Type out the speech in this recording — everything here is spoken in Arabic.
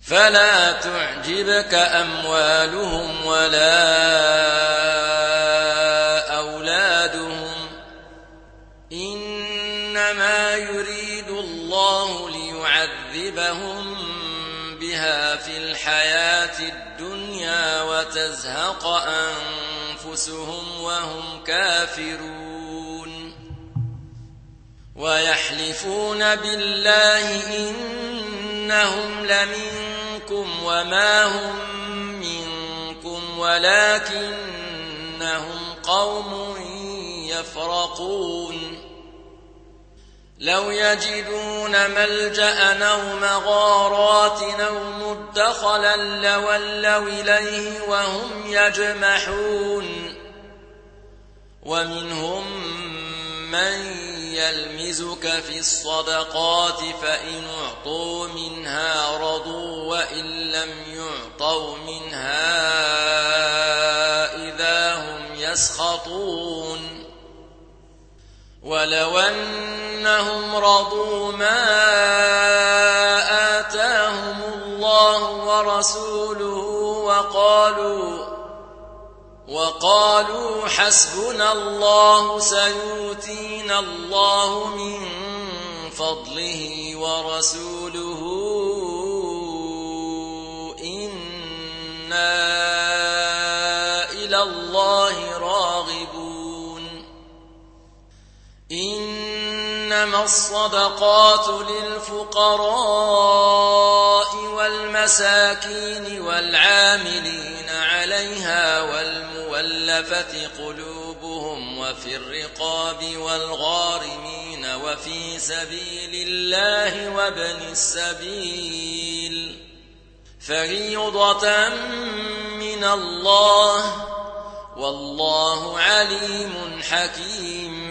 فلا تعجبك أموالهم ولا أولادهم إنما يريد الله ليعذبهم بها في الحياة الدنيا وتزهق أنفسهم وهم كافرون ويحلفون بالله إنهم لمنكم وما هم منكم ولكنهم قوم يفرقون لو يجدون ملجأ أو مغارات أو مدخلا لولوا إليه وهم يجمحون ومنهم من يلمزك في الصدقات فإن أعطوا منها رضوا وإن لم يعطوا منها إذا هم يسخطون ولو أنهم رضوا ما آتاهم الله ورسوله وقالوا حسبنا الله سيؤتينا الله من فضله ورسوله إنا إلى الله راغبون إنما الصدقات للفقراء والمساكين والعاملين عليها والمولفة قلوبهم وفي الرقاب والغارمين وفي سبيل الله وابن السبيل فريضة من الله والله عليم حكيم